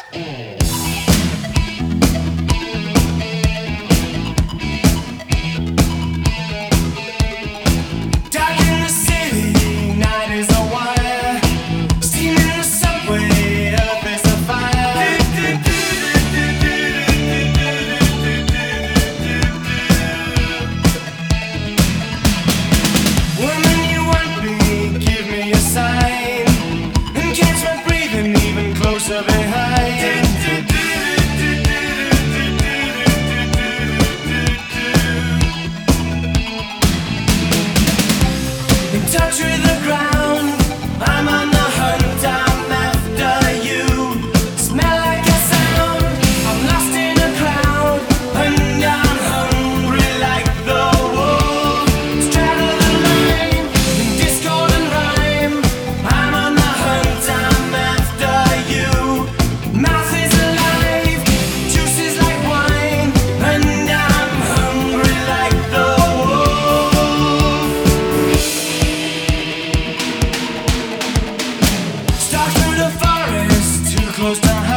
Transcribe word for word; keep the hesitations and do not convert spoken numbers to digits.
Touch with the ground, I'm on the hunt, I'm after you. Smell like a sound, I'm lost in a crowd, and I'm hungry like the wolf. Straddle the line, in discord and rhyme, I'm on the hunt, I'm after you. Mouth is alive, juice is like wine, and I'm hungry like the wolf. Stalk through the forest, too close to